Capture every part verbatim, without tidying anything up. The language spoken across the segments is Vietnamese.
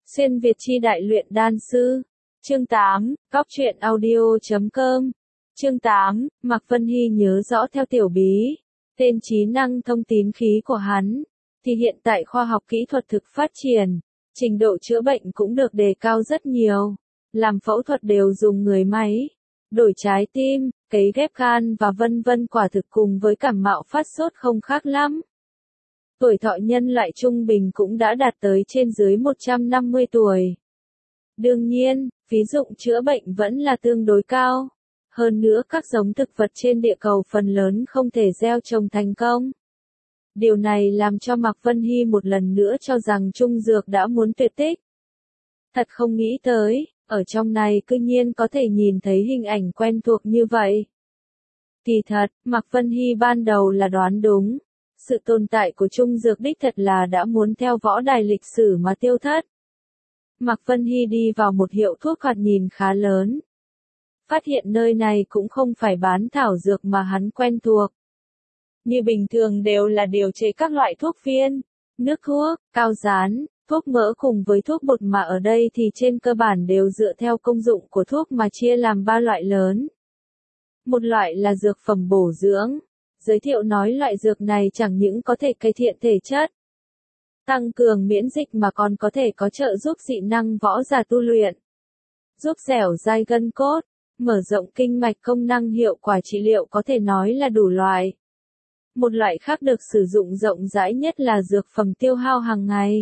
Xuyên Việt chi đại luyện đan sư. Chương tám, Cóc truyện audio chấm com. Chương tám, Mạc Vân Hy nhớ rõ theo tiểu bí, tên trí năng thông tín khí của hắn, thì hiện tại khoa học kỹ thuật thực phát triển, trình độ chữa bệnh cũng được đề cao rất nhiều, làm phẫu thuật đều dùng người máy, đổi trái tim, cấy ghép gan và vân vân, quả thực cùng với cảm mạo phát sốt không khác lắm. Tuổi thọ nhân loại trung bình cũng đã đạt tới trên dưới một trăm năm mươi tuổi. Đương nhiên, phí dụng chữa bệnh vẫn là tương đối cao. Hơn nữa các giống thực vật trên địa cầu phần lớn không thể gieo trồng thành công. Điều này làm cho Mạc Vân Hy một lần nữa cho rằng Trung Dược đã muốn tuyệt tích. Thật không nghĩ tới, ở trong này cư nhiên có thể nhìn thấy hình ảnh quen thuộc như vậy. Kỳ thật, Mạc Vân Hy ban đầu là đoán đúng. Sự tồn tại của Trung Dược đích thật là đã muốn theo võ đài lịch sử mà tiêu thất. Mạc Vân Hy đi vào một hiệu thuốc thoạt nhìn khá lớn. Phát hiện nơi này cũng không phải bán thảo dược mà hắn quen thuộc. Như bình thường đều là điều chế các loại thuốc viên, nước thuốc, cao dán, thuốc mỡ cùng với thuốc bột, mà ở đây thì trên cơ bản đều dựa theo công dụng của thuốc mà chia làm ba loại lớn. Một loại là dược phẩm bổ dưỡng. Giới thiệu nói loại dược này chẳng những có thể cải thiện thể chất, tăng cường miễn dịch mà còn có thể có trợ giúp dị năng võ giả tu luyện, giúp dẻo dai gân cốt, mở rộng kinh mạch, công năng hiệu quả trị liệu có thể nói là đủ loại. Một loại khác được sử dụng rộng rãi nhất là dược phẩm tiêu hao hàng ngày.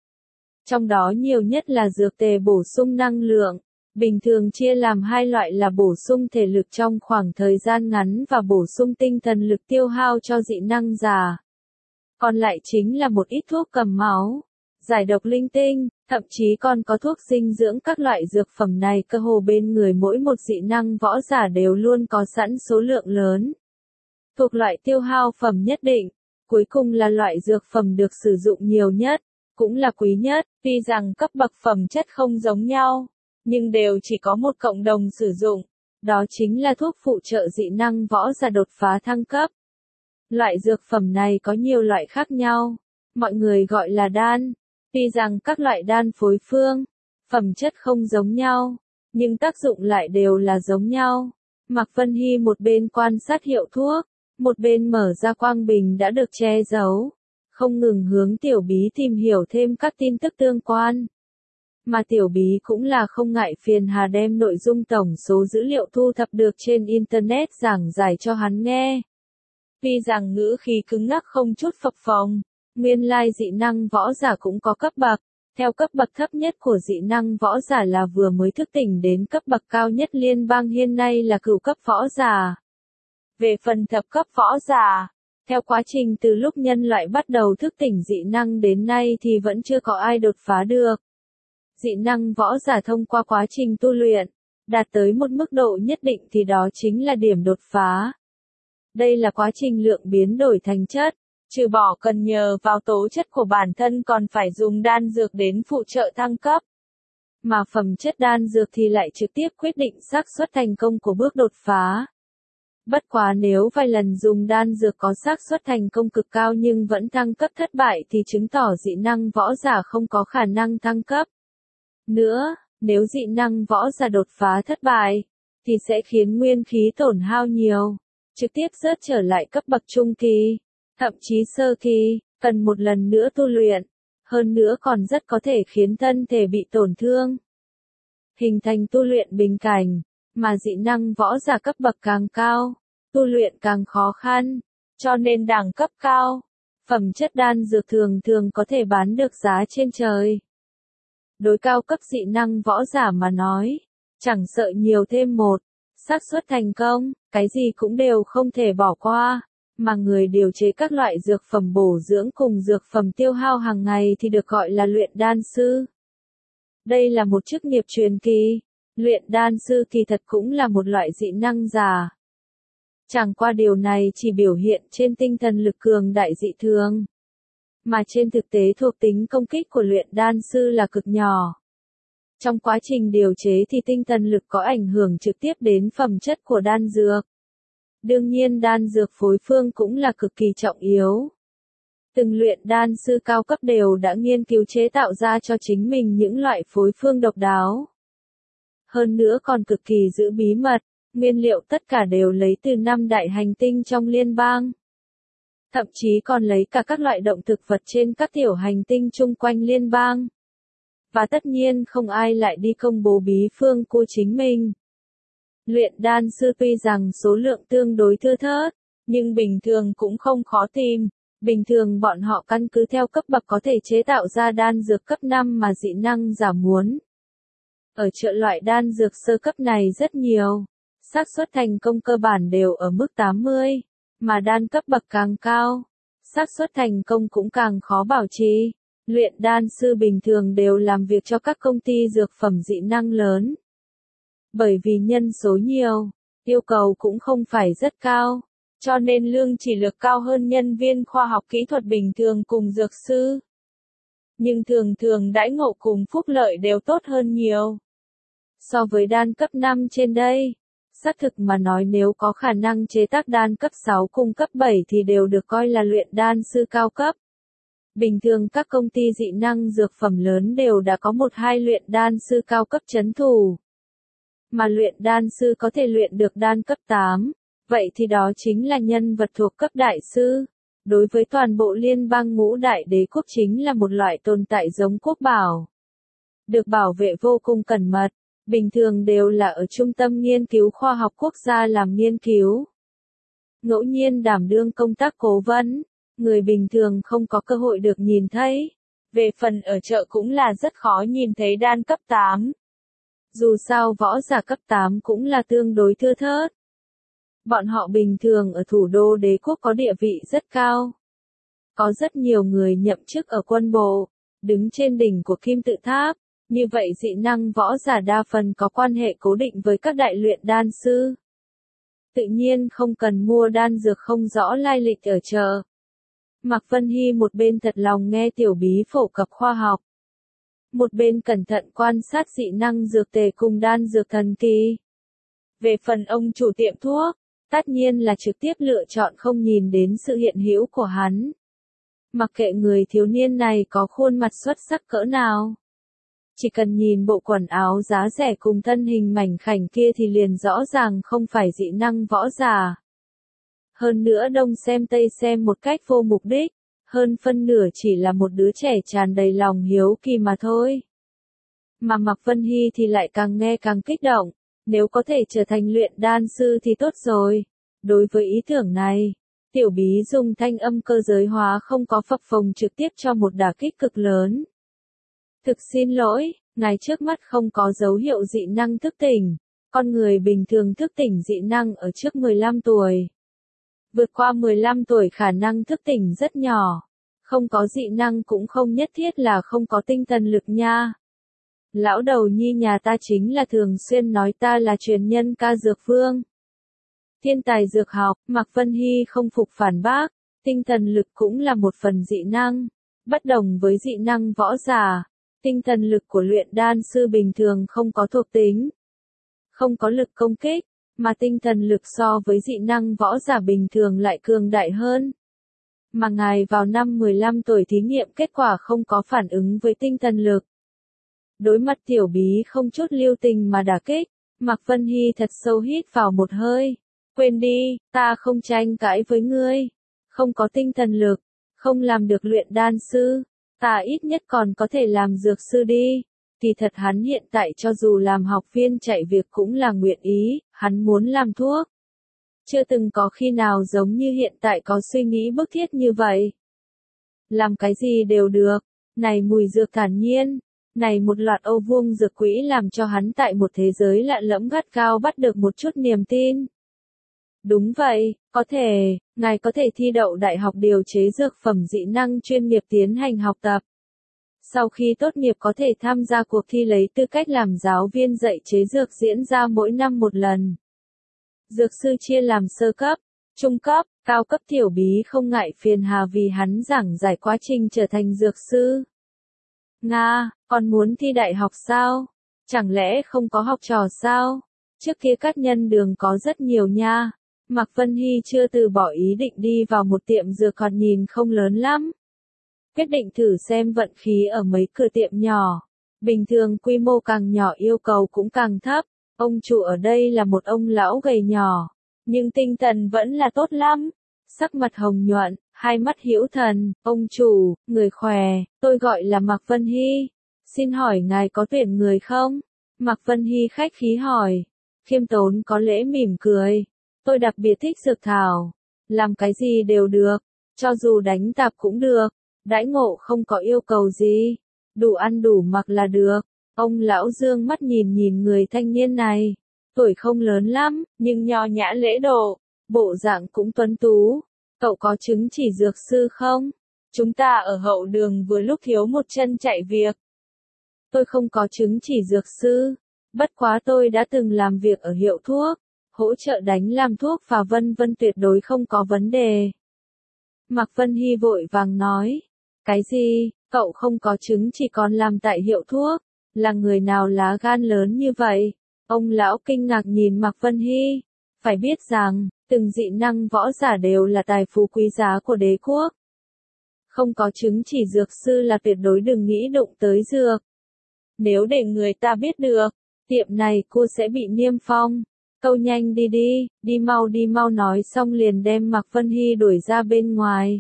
Trong đó nhiều nhất là dược tề bổ sung năng lượng. Bình thường chia làm hai loại là bổ sung thể lực trong khoảng thời gian ngắn và bổ sung tinh thần lực tiêu hao cho dị năng giả. Còn lại chính là một ít thuốc cầm máu, giải độc linh tinh, thậm chí còn có thuốc dinh dưỡng. Các loại dược phẩm này cơ hồ bên người mỗi một dị năng võ giả đều luôn có sẵn số lượng lớn. Thuộc loại tiêu hao phẩm nhất định, cuối cùng là loại dược phẩm được sử dụng nhiều nhất, cũng là quý nhất, tuy rằng cấp bậc phẩm chất không giống nhau, nhưng đều chỉ có một cộng đồng sử dụng, đó chính là thuốc phụ trợ dị năng võ giả đột phá thăng cấp. Loại dược phẩm này có nhiều loại khác nhau, mọi người gọi là đan, tuy rằng các loại đan phối phương, phẩm chất không giống nhau, nhưng tác dụng lại đều là giống nhau. Mạc Vân Hy một bên quan sát hiệu thuốc, một bên mở ra quang bình đã được che giấu, không ngừng hướng tiểu bí tìm hiểu thêm các tin tức tương quan. Mà tiểu bí cũng là không ngại phiền hà đem nội dung tổng số dữ liệu thu thập được trên Internet giảng giải cho hắn nghe. Tuy rằng ngữ khí cứng ngắc không chút phập phồng, nguyên lai dị năng võ giả cũng có cấp bậc, theo cấp bậc thấp nhất của dị năng võ giả là vừa mới thức tỉnh đến cấp bậc cao nhất liên bang hiện nay là cửu cấp võ giả. Về phần thập cấp võ giả, theo quá trình từ lúc nhân loại bắt đầu thức tỉnh dị năng đến nay thì vẫn chưa có ai đột phá được. Dị năng võ giả thông qua quá trình tu luyện, đạt tới một mức độ nhất định thì đó chính là điểm đột phá. Đây là quá trình lượng biến đổi thành chất, trừ bỏ cần nhờ vào tố chất của bản thân còn phải dùng đan dược đến phụ trợ thăng cấp. Mà phẩm chất đan dược thì lại trực tiếp quyết định xác suất thành công của bước đột phá. Bất quá nếu vài lần dùng đan dược có xác suất thành công cực cao nhưng vẫn thăng cấp thất bại thì chứng tỏ dị năng võ giả không có khả năng thăng cấp. Nữa, nếu dị năng võ giả đột phá thất bại, thì sẽ khiến nguyên khí tổn hao nhiều, trực tiếp rớt trở lại cấp bậc trung kỳ, thậm chí sơ kỳ, cần một lần nữa tu luyện, hơn nữa còn rất có thể khiến thân thể bị tổn thương. Hình thành tu luyện bình cảnh, mà dị năng võ giả cấp bậc càng cao, tu luyện càng khó khăn, cho nên đẳng cấp cao, phẩm chất đan dược thường thường có thể bán được giá trên trời. Đối cao cấp dị năng võ giả mà nói, chẳng sợ nhiều thêm một, xác suất thành công, cái gì cũng đều không thể bỏ qua, mà người điều chế các loại dược phẩm bổ dưỡng cùng dược phẩm tiêu hao hàng ngày thì được gọi là luyện đan sư. Đây là một chức nghiệp truyền kỳ, luyện đan sư kỳ thật cũng là một loại dị năng giả. Chẳng qua điều này chỉ biểu hiện trên tinh thần lực cường đại dị thường, mà trên thực tế thuộc tính công kích của luyện đan sư là cực nhỏ. Trong quá trình điều chế thì tinh thần lực có ảnh hưởng trực tiếp đến phẩm chất của đan dược. Đương nhiên đan dược phối phương cũng là cực kỳ trọng yếu. Từng luyện đan sư cao cấp đều đã nghiên cứu chế tạo ra cho chính mình những loại phối phương độc đáo. Hơn nữa còn cực kỳ giữ bí mật, nguyên liệu tất cả đều lấy từ năm đại hành tinh trong liên bang. Thậm chí còn lấy cả các loại động thực vật trên các tiểu hành tinh chung quanh liên bang. Và tất nhiên không ai lại đi công bố bí phương của chính mình. Luyện đan sư tuy rằng số lượng tương đối thưa thớt, nhưng bình thường cũng không khó tìm. Bình thường bọn họ căn cứ theo cấp bậc có thể chế tạo ra đan dược cấp năm mà dị năng giả muốn. Ở chợ loại đan dược sơ cấp này rất nhiều. Xác suất thành công cơ bản đều ở mức tám mươi, mà đan cấp bậc càng cao, xác suất thành công cũng càng khó bảo trì. Luyện đan sư bình thường đều làm việc cho các công ty dược phẩm dị năng lớn. Bởi vì nhân số nhiều, yêu cầu cũng không phải rất cao, cho nên lương chỉ lực cao hơn nhân viên khoa học kỹ thuật bình thường cùng dược sư. Nhưng thường thường đãi ngộ cùng phúc lợi đều tốt hơn nhiều. So với đan cấp năm trên đây, xác thực mà nói nếu có khả năng chế tác đan cấp sáu cùng cấp bảy thì đều được coi là luyện đan sư cao cấp. Bình thường các công ty dị năng dược phẩm lớn đều đã có một hai luyện đan sư cao cấp chấn thủ. Mà luyện đan sư có thể luyện được đan cấp tám, vậy thì đó chính là nhân vật thuộc cấp đại sư. Đối với toàn bộ liên bang ngũ đại đế quốc chính là một loại tồn tại giống quốc bảo. Được bảo vệ vô cùng cẩn mật, bình thường đều là ở trung tâm nghiên cứu khoa học quốc gia làm nghiên cứu. Ngẫu nhiên đảm đương công tác cố vấn, người bình thường không có cơ hội được nhìn thấy. Về phần ở chợ cũng là rất khó nhìn thấy đan cấp tám. Dù sao võ giả cấp tám cũng là tương đối thưa thớt. Bọn họ bình thường ở thủ đô đế quốc có địa vị rất cao. Có rất nhiều người nhậm chức ở quân bộ, đứng trên đỉnh của kim tự tháp. Như vậy dị năng võ giả đa phần có quan hệ cố định với các đại luyện đan sư. Tự nhiên không cần mua đan dược không rõ lai lịch ở chợ. Mạc Vân Hy một bên thật lòng nghe tiểu bí phổ cập khoa học. Một bên cẩn thận quan sát dị năng dược tề cùng đan dược thần kỳ. Về phần ông chủ tiệm thuốc, tất nhiên là trực tiếp lựa chọn không nhìn đến sự hiện hữu của hắn. Mặc kệ người thiếu niên này có khuôn mặt xuất sắc cỡ nào. Chỉ cần nhìn bộ quần áo giá rẻ cùng thân hình mảnh khảnh kia thì liền rõ ràng không phải dị năng võ giả. Hơn nữa đông xem tây xem một cách vô mục đích, hơn phân nửa chỉ là một đứa trẻ tràn đầy lòng hiếu kỳ mà thôi. Mà Mạc Vân Hy thì lại càng nghe càng kích động, nếu có thể trở thành luyện đan sư thì tốt rồi. Đối với ý tưởng này, tiểu bí dùng thanh âm cơ giới hóa không có phập phồng trực tiếp cho một đả kích cực lớn. Thực xin lỗi, ngài trước mắt không có dấu hiệu dị năng thức tỉnh. Con người bình thường thức tỉnh dị năng ở trước mười lăm tuổi. Vượt qua mười lăm tuổi khả năng thức tỉnh rất nhỏ. Không có dị năng cũng không nhất thiết là không có tinh thần lực nha. Lão đầu nhi nhà ta chính là thường xuyên nói ta là truyền nhân ca dược vương. Thiên tài dược học, Mạc Vân Hy không phục phản bác, tinh thần lực cũng là một phần dị năng. Bất đồng với dị năng võ giả, tinh thần lực của luyện đan sư bình thường không có thuộc tính. Không có lực công kích, mà tinh thần lực so với dị năng võ giả bình thường lại cường đại hơn. Mà ngài vào năm mười lăm tuổi thí nghiệm kết quả không có phản ứng với tinh thần lực. Đối mặt tiểu bí không chút lưu tình mà đả kích, Mạc Vân Hy thật sâu hít vào một hơi. Quên đi, ta không tranh cãi với ngươi. Không có tinh thần lực, không làm được luyện đan sư, ta ít nhất còn có thể làm dược sư đi. Kỳ thật hắn hiện tại cho dù làm học viên chạy việc cũng là nguyện ý, hắn muốn làm thuốc. Chưa từng có khi nào giống như hiện tại có suy nghĩ bức thiết như vậy. Làm cái gì đều được, này mùi dược thản nhiên, này một loạt ô vuông dược quỹ làm cho hắn tại một thế giới lạ lẫm gắt cao bắt được một chút niềm tin. Đúng vậy, có thể, ngài có thể thi đậu đại học điều chế dược phẩm dị năng chuyên nghiệp tiến hành học tập. Sau khi tốt nghiệp có thể tham gia cuộc thi lấy tư cách làm giáo viên dạy chế dược diễn ra mỗi năm một lần. Dược sư chia làm sơ cấp, trung cấp, cao cấp tiểu bí không ngại phiền hà vì hắn giảng giải quá trình trở thành dược sư. Nga, còn muốn thi đại học sao? Chẳng lẽ không có học trò sao? Trước kia các nhân đường có rất nhiều nha. Mạc Vân Hy chưa từ bỏ ý định đi vào một tiệm dược còn nhìn không lớn lắm. quyết định thử xem vận khí ở mấy cửa tiệm nhỏ. Bình thường quy mô càng nhỏ yêu cầu cũng càng thấp. Ông chủ ở đây là một ông lão gầy nhỏ, nhưng tinh thần vẫn là tốt lắm. Sắc mặt hồng nhuận, hai mắt hữu thần. Ông chủ, người khỏe, tôi gọi là Mạc Vân Hy. Xin hỏi ngài có tuyển người không? Mạc Vân Hy khách khí hỏi. Khiêm tốn có lễ mỉm cười. Tôi đặc biệt thích dược thảo. Làm cái gì đều được. Cho dù đánh tạp cũng được. Đãi ngộ không có yêu cầu gì. Đủ ăn đủ mặc là được. Ông lão dương mắt nhìn nhìn người thanh niên này. Tuổi không lớn lắm, nhưng nho nhã lễ độ. Bộ dạng cũng tuấn tú. Cậu có chứng chỉ dược sư không? Chúng ta ở hậu đường vừa lúc thiếu một chân chạy việc. Tôi không có chứng chỉ dược sư. Bất quá tôi đã từng làm việc ở hiệu thuốc. Hỗ trợ đánh làm thuốc và vân vân tuyệt đối không có vấn đề. Mạc Vân Hy vội vàng nói. Cái gì, cậu không có chứng chỉ còn làm tại hiệu thuốc? Là người nào lá gan lớn như vậy? Ông lão kinh ngạc nhìn Mạc Vân Hy. Phải biết rằng, từng dị năng võ giả đều là tài phú quý giá của đế quốc. Không có chứng chỉ dược sư là tuyệt đối đừng nghĩ đụng tới dược. Nếu để người ta biết được, tiệm này cô sẽ bị niêm phong. Câu nhanh đi đi, đi mau đi mau nói xong liền đem Mạc Vân Hy đuổi ra bên ngoài.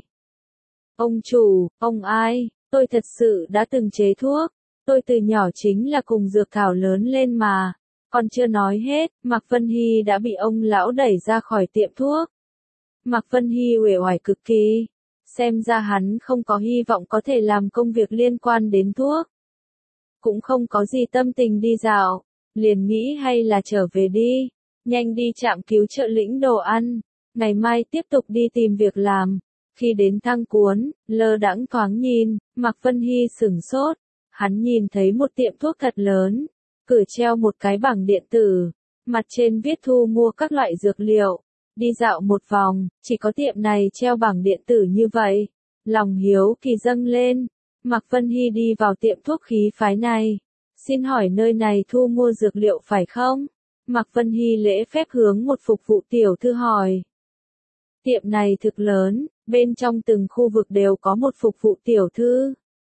Ông chủ, ông ai, tôi thật sự đã từng chế thuốc. Tôi từ nhỏ chính là cùng dược thảo lớn lên mà. Còn chưa nói hết, Mạc Vân Hy đã bị ông lão đẩy ra khỏi tiệm thuốc. Mạc Vân Hy uể oải cực kỳ. Xem ra hắn không có hy vọng có thể làm công việc liên quan đến thuốc. Cũng không có gì tâm tình đi dạo. Liền nghĩ hay là trở về đi. Nhanh đi trạm cứu trợ lĩnh đồ ăn. Ngày mai tiếp tục đi tìm việc làm. Khi đến Thăng Cuốn, lơ đãng thoáng nhìn, Mạc Vân Hy sửng sốt. Hắn nhìn thấy một tiệm thuốc thật lớn. Cửa treo một cái bảng điện tử. Mặt trên viết thu mua các loại dược liệu. Đi dạo một vòng, chỉ có tiệm này treo bảng điện tử như vậy. Lòng hiếu kỳ dâng lên. Mạc Vân Hy đi vào tiệm thuốc khí phái này. Xin hỏi nơi này thu mua dược liệu phải không? Mạc Vân Hy lễ phép hướng một phục vụ tiểu thư hỏi. Tiệm này thực lớn, bên trong từng khu vực đều có một phục vụ tiểu thư.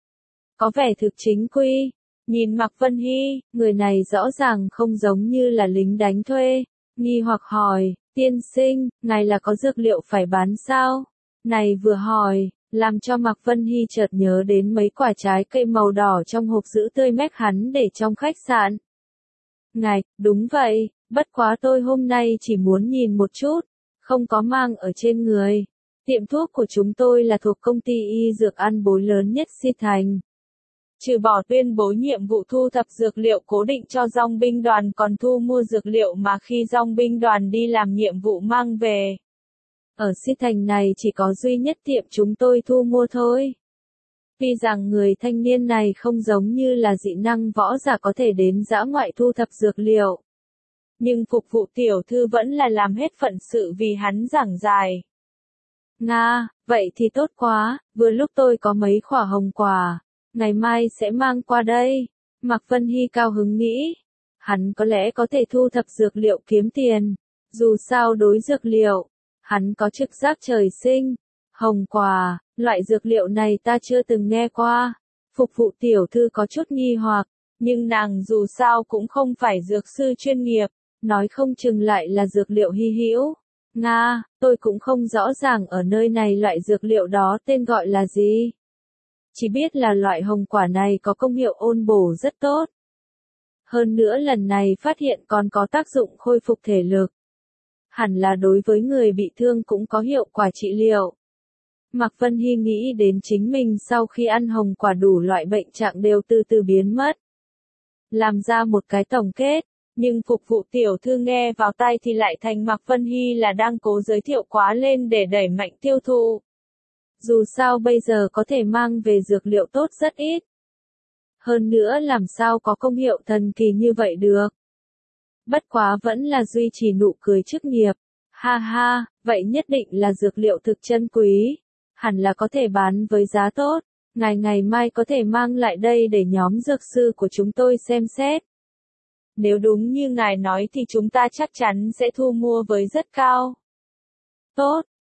Có vẻ thực chính quy. Nhìn Mạc Vân Hy, người này rõ ràng không giống như là lính đánh thuê. Nghi hoặc hỏi, tiên sinh, ngài là có dược liệu phải bán sao? Này vừa hỏi, làm cho Mạc Vân Hy chợt nhớ đến mấy quả trái cây màu đỏ trong hộp giữ tươi mép hắn để trong khách sạn. Ngài, đúng vậy, bất quá tôi hôm nay chỉ muốn nhìn một chút, không có mang ở trên người. Tiệm thuốc của chúng tôi là thuộc công ty y dược ăn bối lớn nhất Si Thành. Trừ bỏ tuyên bố nhiệm vụ thu thập dược liệu cố định cho dòng binh đoàn còn thu mua dược liệu mà khi dòng binh đoàn đi làm nhiệm vụ mang về. Ở Si Thành này chỉ có duy nhất tiệm chúng tôi thu mua thôi. Tuy rằng người thanh niên này không giống như là dị năng võ giả có thể đến dã ngoại thu thập dược liệu. Nhưng phục vụ tiểu thư vẫn là làm hết phận sự vì hắn giảng giải. Nga, vậy thì tốt quá, vừa lúc tôi có mấy quả hồng quả. Ngày mai sẽ mang qua đây. Mạc Vân Hy cao hứng nghĩ. Hắn có lẽ có thể thu thập dược liệu kiếm tiền. Dù sao đối dược liệu, hắn có trực giác trời sinh. Hồng quả, loại dược liệu này ta chưa từng nghe qua. Phục vụ tiểu thư có chút nghi hoặc, nhưng nàng dù sao cũng không phải dược sư chuyên nghiệp, nói không chừng lại là dược liệu hy hữu. Nga, tôi cũng không rõ ràng ở nơi này loại dược liệu đó tên gọi là gì. Chỉ biết là loại hồng quả này có công hiệu ôn bổ rất tốt. Hơn nữa lần này phát hiện còn có tác dụng khôi phục thể lực. Hẳn là đối với người bị thương cũng có hiệu quả trị liệu. Mạc Vân Hy nghĩ đến chính mình sau khi ăn hồng quả đủ loại bệnh trạng đều từ từ biến mất. Làm ra một cái tổng kết, nhưng phục vụ tiểu thư nghe vào tai thì lại thành Mạc Vân Hy là đang cố giới thiệu quá lên để đẩy mạnh tiêu thụ. Dù sao bây giờ có thể mang về dược liệu tốt rất ít. Hơn nữa làm sao có công hiệu thần kỳ như vậy được. Bất quá vẫn là duy trì nụ cười chức nghiệp. Ha ha, vậy nhất định là dược liệu thực chân quý. Hẳn là có thể bán với giá tốt. Ngài ngày mai có thể mang lại đây để nhóm dược sư của chúng tôi xem xét. Nếu đúng như ngài nói thì chúng ta chắc chắn sẽ thu mua với rất cao. Tốt,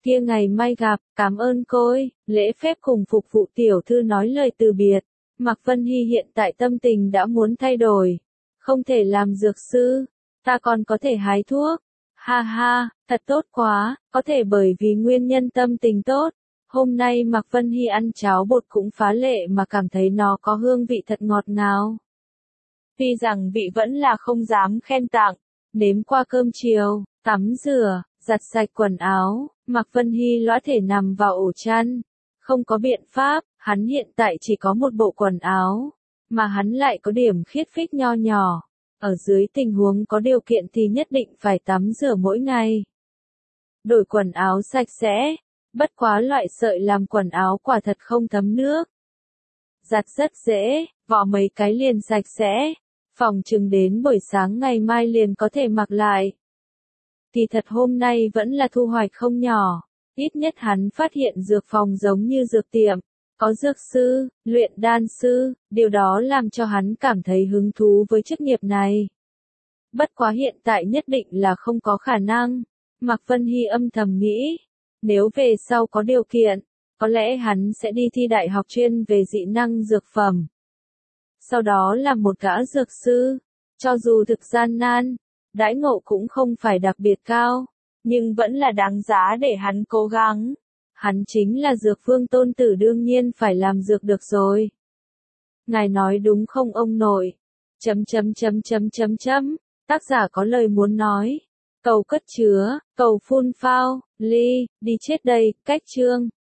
Kia ngày mai gặp, cảm ơn côi, lễ phép cùng phục vụ tiểu thư nói lời từ biệt. Mạc Vân Hy hiện tại tâm tình đã muốn thay đổi. Không thể làm dược sư, ta còn có thể hái thuốc. Ha ha, thật tốt quá, có thể bởi vì nguyên nhân tâm tình tốt. Hôm nay Mạc Vân Hy ăn cháo bột cũng phá lệ mà cảm thấy nó có hương vị thật ngọt ngào. Tuy rằng vị vẫn là không dám khen tặng, nếm qua cơm chiều, tắm rửa, giặt sạch quần áo, Mạc Vân Hy lõa thể nằm vào ổ chăn. Không có biện pháp, hắn hiện tại chỉ có một bộ quần áo, mà hắn lại có điểm khiết phích nho nhỏ. Ở dưới tình huống có điều kiện thì nhất định phải tắm rửa mỗi ngày. Đổi quần áo sạch sẽ, bất quá loại sợi làm quần áo quả thật không thấm nước. Giặt rất dễ, vỏ mấy cái liền sạch sẽ, phòng chừng đến buổi sáng ngày mai liền có thể mặc lại. Thì thật hôm nay vẫn là thu hoạch không nhỏ, ít nhất hắn phát hiện dược phòng giống như dược tiệm, có dược sư, luyện đan sư, điều đó làm cho hắn cảm thấy hứng thú với chức nghiệp này. Bất quá hiện tại nhất định là không có khả năng, Mạc Vân Hy âm thầm nghĩ, nếu về sau có điều kiện, có lẽ hắn sẽ đi thi đại học chuyên về dị năng dược phẩm. Sau đó là một gã dược sư, cho dù thực gian nan, đãi ngộ cũng không phải đặc biệt cao, nhưng vẫn là đáng giá để hắn cố gắng. Hắn chính là dược vương tôn tử đương nhiên phải làm dược được rồi. Ngài nói đúng không ông nội? Chấm chấm chấm chấm chấm chấm, tác giả có lời muốn nói. Cầu cất chứa, cầu phun phao, ly, đi chết đây, cách chương.